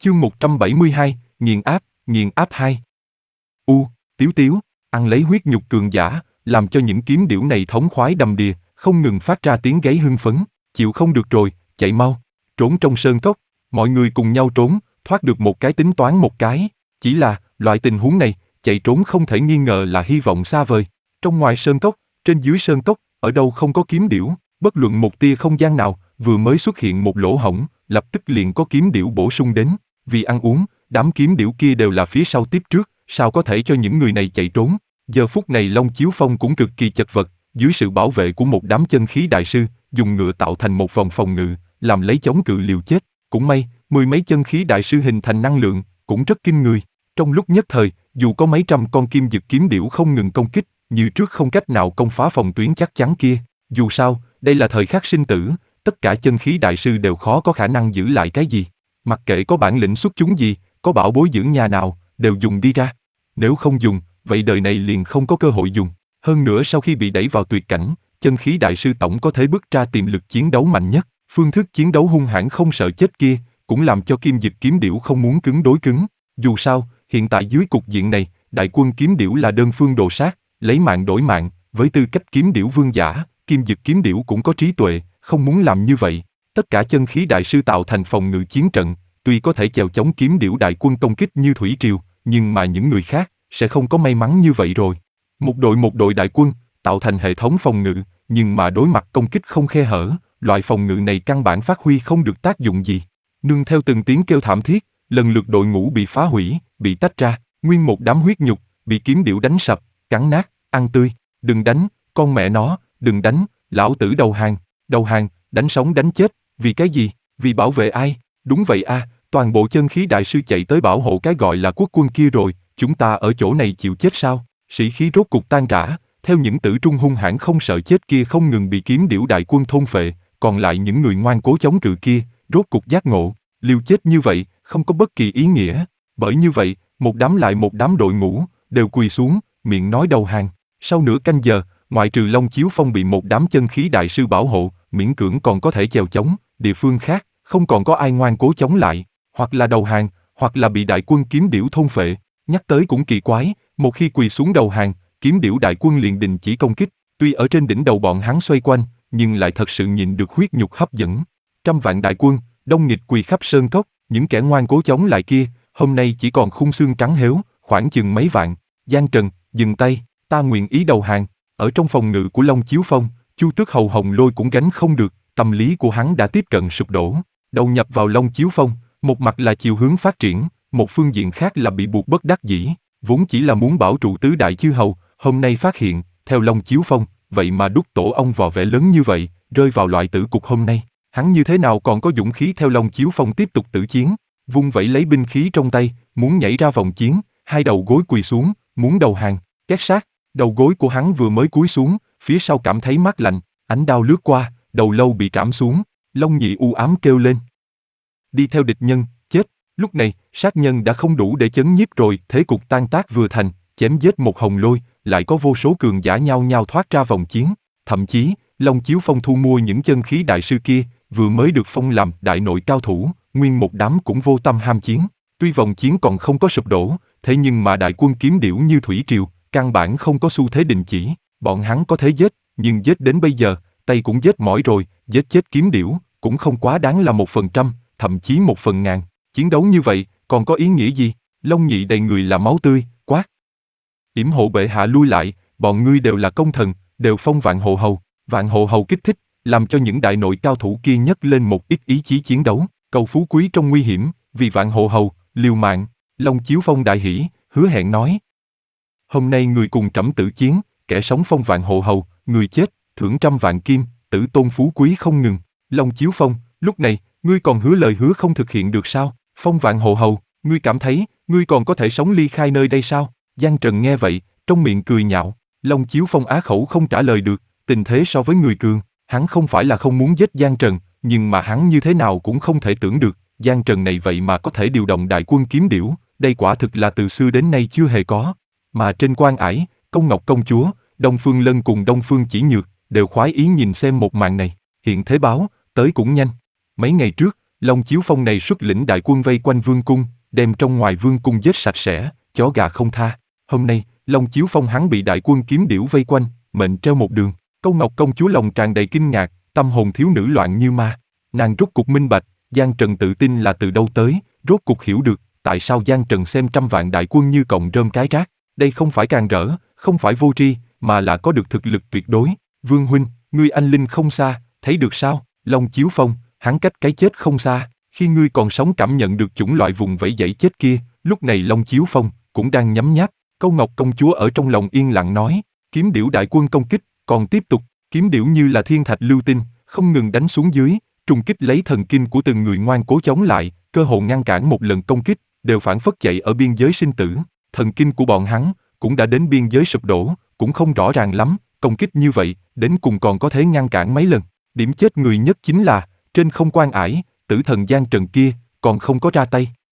Chương 172, nghiền áp 2. Tiếu tiếu, ăn lấy huyết nhục cường giả, làm cho những kiếm điểu này thống khoái đầm đìa, không ngừng phát ra tiếng gáy hưng phấn, chịu không được rồi, chạy mau, trốn trong sơn cốc, mọi người cùng nhau trốn, thoát được một cái tính toán một cái, chỉ là, loại tình huống này, chạy trốn không thể nghi ngờ là hy vọng xa vời. Trong ngoài sơn cốc, trên dưới sơn cốc, ở đâu không có kiếm điểu, bất luận một tia không gian nào, vừa mới xuất hiện một lỗ hổng, lập tức liền có kiếm điểu bổ sung đến, vì ăn uống, đám kiếm điểu kia đều là phía sau tiếp trước, sao có thể cho những người này chạy trốn. Giờ phút này Long Chiếu Phong cũng cực kỳ chật vật, dưới sự bảo vệ của một đám chân khí đại sư, dùng ngựa tạo thành một vòng phòng ngự, làm lấy chống cự liều chết. Cũng may, mười mấy chân khí đại sư hình thành năng lượng, cũng rất kinh người. Trong lúc nhất thời, dù có mấy trăm con kim dực kiếm điểu không ngừng công kích, như trước không cách nào công phá phòng tuyến chắc chắn kia. Dù sao, đây là thời khắc sinh tử, tất cả chân khí đại sư đều khó có khả năng giữ lại cái gì. Mặc kệ có bản lĩnh xuất chúng gì, có bảo bối dưỡng nhà nào, đều dùng đi ra. Nếu không dùng, vậy đời này liền không có cơ hội dùng. Hơn nữa sau khi bị đẩy vào tuyệt cảnh, chân khí đại sư tổng có thể bước ra tiềm lực chiến đấu mạnh nhất. Phương thức chiến đấu hung hãn không sợ chết kia, cũng làm cho kim dực kiếm điểu không muốn cứng đối cứng. Dù sao, hiện tại dưới cục diện này, đại quân kiếm điểu là đơn phương đồ sát, lấy mạng đổi mạng, với tư cách kiếm điểu vương giả, kim dực kiếm điểu cũng có trí tuệ, không muốn làm như vậy. Tất cả chân khí đại sư tạo thành phòng ngự chiến trận, tuy có thể chèo chống kiếm điểu đại quân công kích như thủy triều, nhưng mà những người khác sẽ không có may mắn như vậy rồi. Một đội đại quân tạo thành hệ thống phòng ngự, nhưng mà đối mặt công kích không khe hở, loại phòng ngự này căn bản phát huy không được tác dụng gì. Nương theo từng tiếng kêu thảm thiết, lần lượt đội ngũ bị phá hủy, bị tách ra, nguyên một đám huyết nhục bị kiếm điểu đánh sập, cắn nát, ăn tươi. Đừng đánh, con mẹ nó, đừng đánh, lão tử đầu hàng, đánh sống đánh chết, vì cái gì, vì bảo vệ ai? Đúng vậy a, toàn bộ chân khí đại sư chạy tới bảo hộ cái gọi là quốc quân kia rồi, chúng ta ở chỗ này chịu chết sao? Sĩ khí rốt cục tan rã, theo những tử trung hung hãn không sợ chết kia không ngừng bị kiếm điểu đại quân thôn phệ, còn lại những người ngoan cố chống cự kia, rốt cục giác ngộ, liều chết như vậy, không có bất kỳ ý nghĩa. Bởi như vậy, một đám lại một đám đội ngũ, đều quỳ xuống, miệng nói đầu hàng. Sau nửa canh giờ, ngoại trừ Long Chiếu Phong bị một đám chân khí đại sư bảo hộ, miễn cưỡng còn có thể chèo chống, địa phương khác, không còn có ai ngoan cố chống lại, hoặc là đầu hàng, hoặc là bị đại quân kiếm điểu thôn phệ. Nhắc tới cũng kỳ quái, một khi quỳ xuống đầu hàng, kiếm điểu đại quân liền đình chỉ công kích, tuy ở trên đỉnh đầu bọn hắn xoay quanh, nhưng lại thật sự nhịn được huyết nhục hấp dẫn. Trăm vạn đại quân, đông nghịt quỳ khắp sơn cốc, những kẻ ngoan cố chống lại kia, hôm nay chỉ còn khung xương trắng héo, khoảng chừng mấy vạn. Giang Trần, dừng tay, ta nguyện ý đầu hàng. Ở trong phòng ngự của Long Chiếu Phong, Chu Tước Hầu Hồng Lôi cũng gánh không được, tâm lý của hắn đã tiếp cận sụp đổ. Đầu nhập vào Long Chiếu Phong, một mặt là chiều hướng phát triển, một phương diện khác là bị buộc bất đắc dĩ, vốn chỉ là muốn bảo trụ tứ đại chư hầu, hôm nay phát hiện, theo Long Chiếu Phong, vậy mà đúc tổ ông vò vẽ lớn như vậy, rơi vào loại tử cục hôm nay, hắn như thế nào còn có dũng khí theo Long Chiếu Phong tiếp tục tử chiến, vung vẩy lấy binh khí trong tay, muốn nhảy ra vòng chiến, hai đầu gối quỳ xuống, muốn đầu hàng, két sát, đầu gối của hắn vừa mới cúi xuống, phía sau cảm thấy mát lạnh, ánh đao lướt qua, đầu lâu bị trảm xuống, Long Nhị u ám kêu lên. Đi theo địch nhân, chết. Lúc này, sát nhân đã không đủ để chấn nhiếp rồi, thế cục tan tác vừa thành, chém giết một Hồng Lôi, lại có vô số cường giả nhao nhao thoát ra vòng chiến. Thậm chí, Long Chiếu Phong thu mua những chân khí đại sư kia, vừa mới được phong làm đại nội cao thủ, nguyên một đám cũng vô tâm ham chiến. Tuy vòng chiến còn không có sụp đổ, thế nhưng mà đại quân kiếm điểu như thủy triều, căn bản không có xu thế đình chỉ. Bọn hắn có thể giết, nhưng giết đến bây giờ, tay cũng giết mỏi rồi, giết chết kiếm điểu, cũng không quá đáng là 1%, thậm chí 1/1000. Chiến đấu như vậy, còn có ý nghĩa gì? Long Nhị đầy người là máu tươi, quát. Yểm hộ bệ hạ lui lại, bọn ngươi đều là công thần, đều phong vạn hộ hầu. Vạn hộ hầu kích thích, làm cho những đại nội cao thủ kia nhấc lên một ít ý chí chiến đấu, cầu phú quý trong nguy hiểm, vì vạn hộ hầu, liều mạng. Long Chiếu Phong đại hỉ, hứa hẹn nói. Hôm nay người cùng trẫm tử chiến, kẻ sống phong vạn hộ hầu, người chết, thưởng 100 vạn kim, tử tôn phú quý không ngừng. Long Chiếu Phong, lúc này, ngươi còn hứa lời hứa không thực hiện được sao? Phong vạn hộ hầu, ngươi cảm thấy, ngươi còn có thể sống ly khai nơi đây sao? Giang Trần nghe vậy, trong miệng cười nhạo. Long Chiếu Phong á khẩu không trả lời được, tình thế so với người cường, hắn không phải là không muốn giết Giang Trần, nhưng mà hắn như thế nào cũng không thể tưởng được, Giang Trần này vậy mà có thể điều động đại quân kiếm điểu, đây quả thực là từ xưa đến nay chưa hề có. Mà trên quan ải, Công Ngọc công chúa, Đông Phương Lân cùng Đông Phương Chỉ Nhược, đều khoái ý nhìn xem một màn này, hiện thế báo, tới cũng nhanh. Mấy ngày trước, Long Chiếu Phong này xuất lĩnh đại quân vây quanh vương cung, đem trong ngoài vương cung giết sạch sẽ, chó gà không tha. Hôm nay, Long Chiếu Phong hắn bị đại quân kiếm điểu vây quanh, mệnh treo một đường. Câu Ngọc công chúa lòng tràn đầy kinh ngạc, tâm hồn thiếu nữ loạn như ma. Nàng rốt cục minh bạch, Giang Trần tự tin là từ đâu tới, rốt cục hiểu được, tại sao Giang Trần xem trăm vạn đại quân như cọng rơm cái rác. Đây không phải càng rỡ, không phải vô tri, mà là có được thực lực tuyệt đối. Vương huynh, ngươi anh linh không xa, thấy được sao? Long Chiếu Phong, hắn cách cái chết không xa. Khi ngươi còn sống cảm nhận được chủng loại vùng vẫy dãy chết kia, lúc này Long Chiếu Phong cũng đang nhắm nháp. Câu Ngọc công chúa ở trong lòng yên lặng nói, kiếm điểu đại quân công kích, còn tiếp tục, kiếm điểu như là thiên thạch lưu tinh, không ngừng đánh xuống dưới, trùng kích lấy thần kinh của từng người ngoan cố chống lại, cơ hồ ngăn cản một lần công kích, đều phản phất chạy ở biên giới sinh tử. Thần kinh của bọn hắn cũng đã đến biên giới sụp đổ, cũng không rõ ràng lắm, công kích như vậy, đến cùng còn có thể ngăn cản mấy lần. Điểm chết người nhất chính là, trên không quan ải, tử thần Giang Trần kia, còn không có ra tay.